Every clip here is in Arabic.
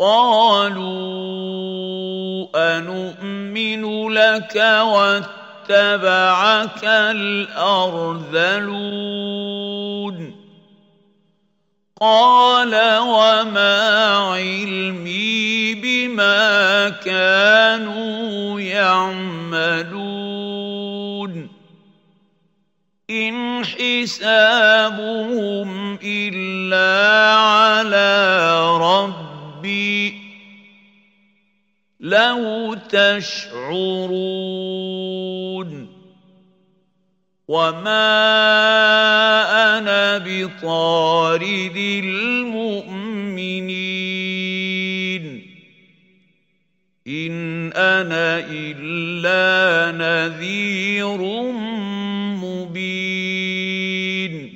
قالوا أنؤمن لك واتبعك الأرذلون قال وما علمي بما كانوا يعملون إن حسابهم إلا على ربي لو تشعرون وما أنا بطارد المؤمنين إن أنا إلا نذير مبين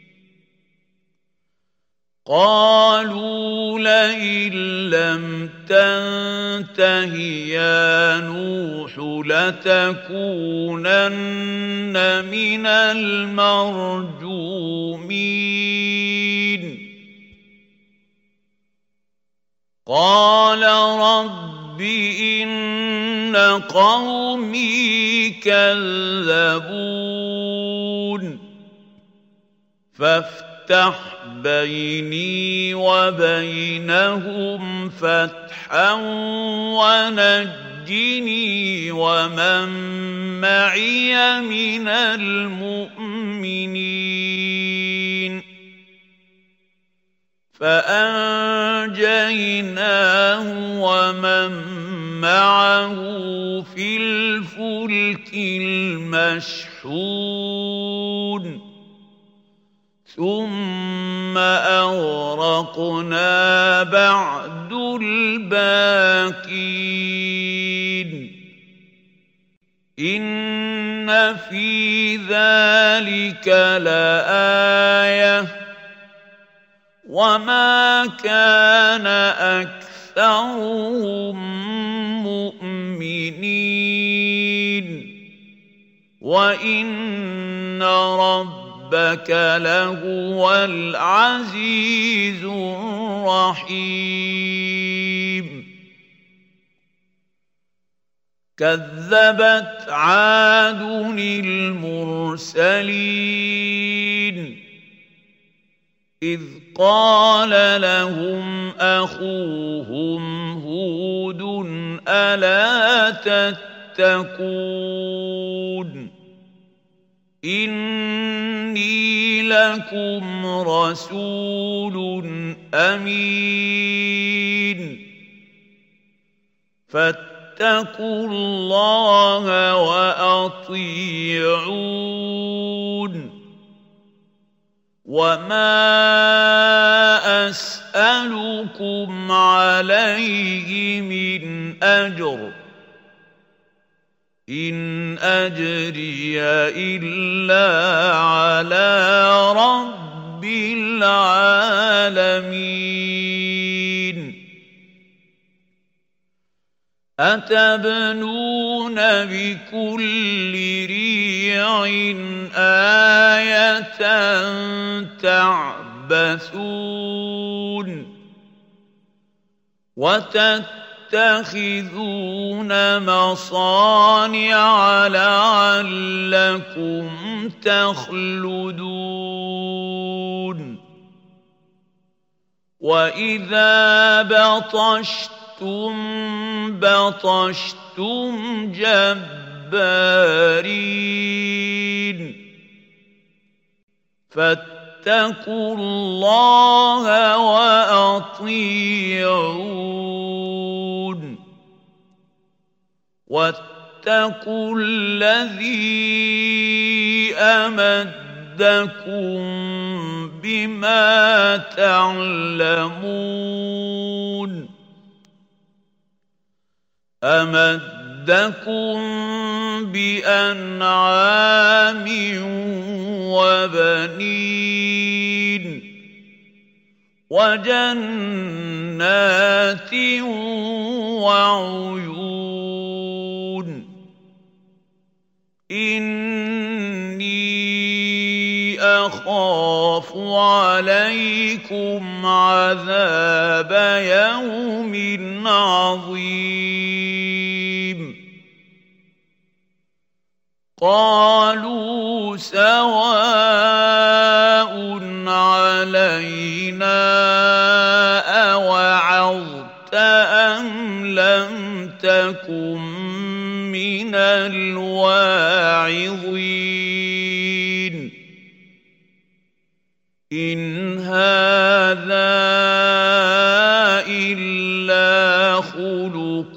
قالوا لئن لم تنته يا نوح لتكونن من المرجومين قال رب إن قومي كذبون فافتح بيني وبينهم فتحا ونجني ومن معي من المؤمنين فأنجيناه ومن معه في الفلك المشحون ثم أغرقنا بعد الباقين إن في ذلك لآية وما كان أكثرهم مؤمنين وإن ربك لهو العزيز الرحيم كذبت عاد المرسلين إذ قال لهم أخوهم هود ألا تتقون إني لكم رسول أمين فاتقوا الله وأطيعون وما أسألكم عليه من أجر إن أجري إلا على رب العالمين أتبنون بكل ريع آية تعبثون وتتخذون مصانع لعلكم تخلدون وإذا بطشتم جبارين فاتقوا الله وأطيعون واتقوا الذي أمدكم بما تعلمون أمدكم بأنعام وبنين وجنات وعيون إني أخاف أخاف عليكم عذاب يوم عظيم قالوا سواء علينا أوعظت أم لم تكن من الواعظين إن هذا إلا خلق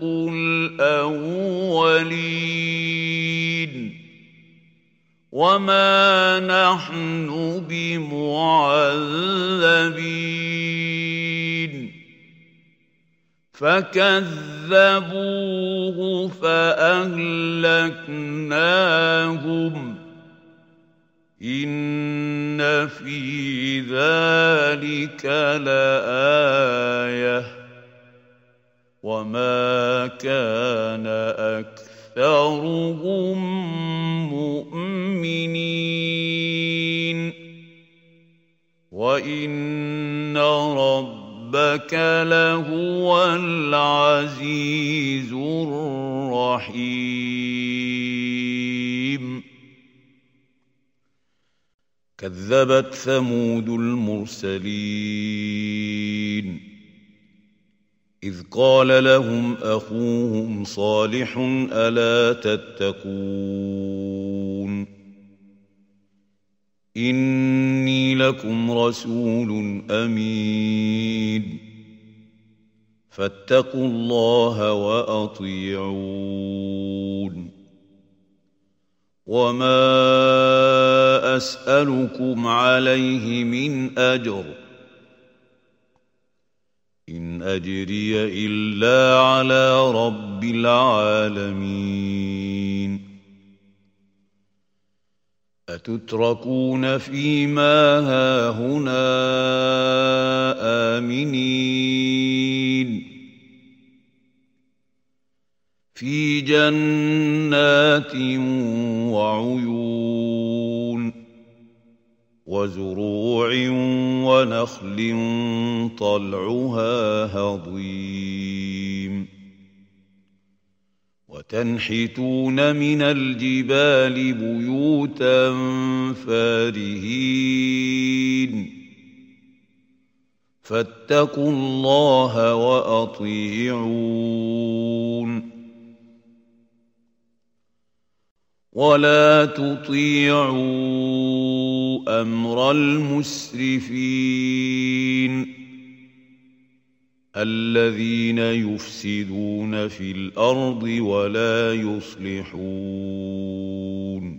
الأولين وما نحن بمعذبين فكذبوه فأهلكناهم إن في ذلك لآية وما كان أكثرهم مؤمنين وإن ربك لهو العزيز الرحيم كذبت ثمود المرسلين إذ قال لهم أخوهم صالح ألا تتقون إني لكم رسول أمين فاتقوا الله وأطيعون وما أسألكم عليه من أجر إن أجري إلا على رب العالمين أتتركون فيما هاهنا آمنين في جنات وعيون وزروع ونخل طلعها هضيم وتنحتون من الجبال بيوتا فارهين فاتقوا الله وأطيعون ولا تطيعوا أمر المسرفين الذين يفسدون في الأرض ولا يصلحون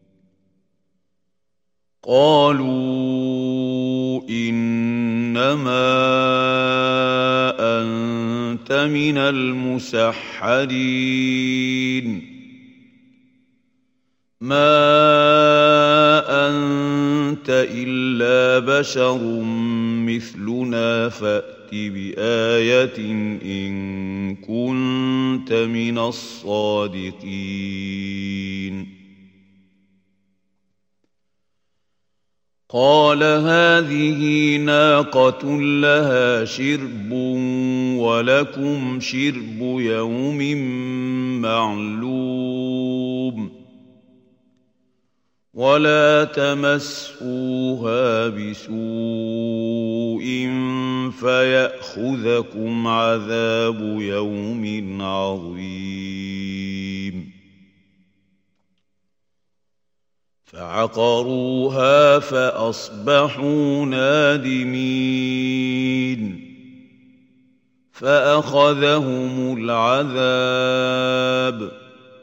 قالوا إنما أنت من المسحرين ما أنت إلا بشر مثلنا فأت بآية إن كنت من الصادقين قال هذه ناقة لها شرب ولكم شرب يوم معلوم ولا تمسوها بسوء فيأخذكم عذاب يوم عظيم فعقروها فأصبحوا نادمين فأخذهم العذاب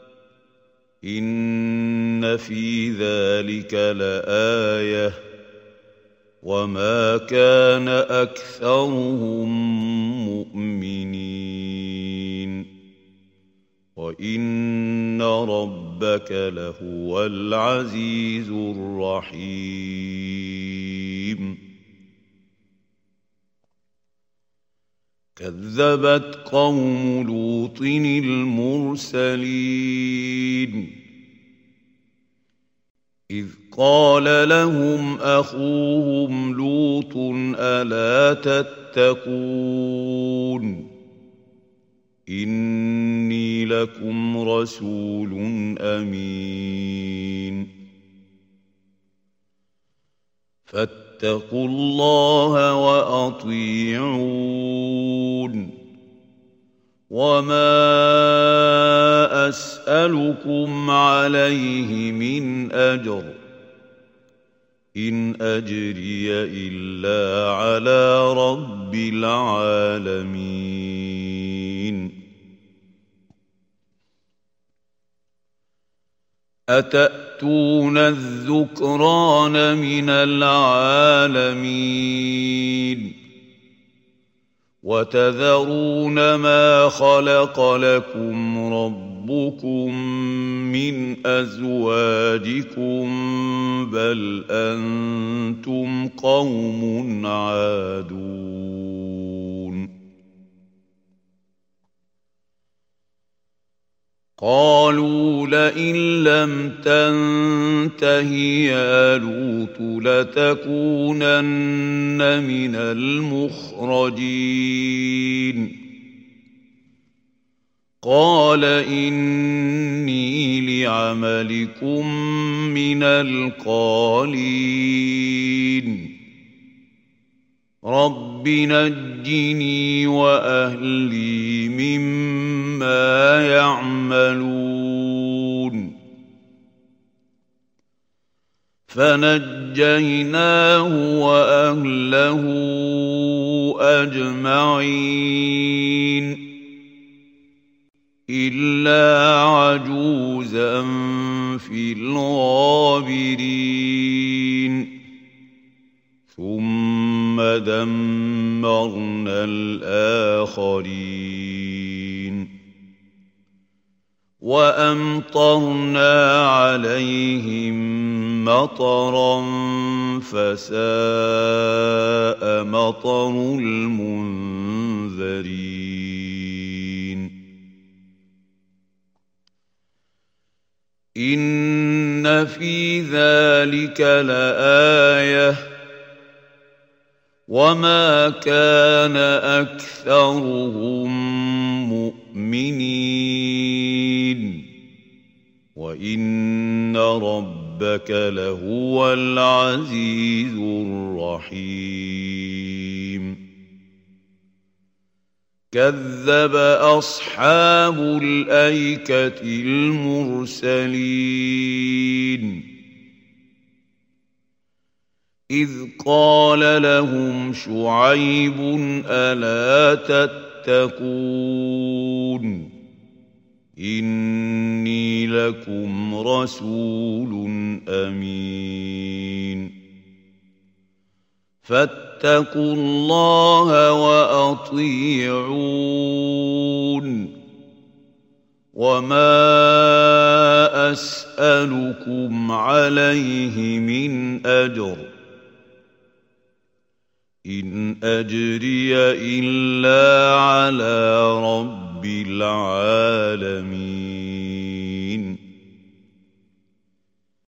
إن في ذلك لآية وما كان أكثرهم مؤمنين وإن ربك لهو العزيز الرحيم كذبت قوم لوط المرسلين إذ قال لهم أخوهم لوط ألا تتقون إني لكم رسول أمين فاتقوا الله وأطيعون وما أسألكم عليه من أجر إن أجري إلا على رب العالمين أتأتون الذكران من العالمين وتذرون ما خلق لكم ربكم من أزواجكم بل أنتم قوم عادون قالوا لئن لم تنته يا لوط لتكونن من المخرجين قال إني لعملكم من القالين رب نجني وأهلي مما يعملون فنجيناه وأهله أجمعين إلا عجوزا في الغابرين ثم دمرنا الآخرين وأمطرنا عليهم مطرا فساء مطر المنذرين إن في ذلك لآية وما كان أكثرهم مؤمنين وإن ربك لهو العزيز الرحيم كذب أصحاب الأيكة المرسلين إذ قال لهم شعيب ألا تتقون إني لكم رسول أمين فاتقوا الله وأطيعون وما أسألكم عليه من أجر إن أجري إلا على رب العالمين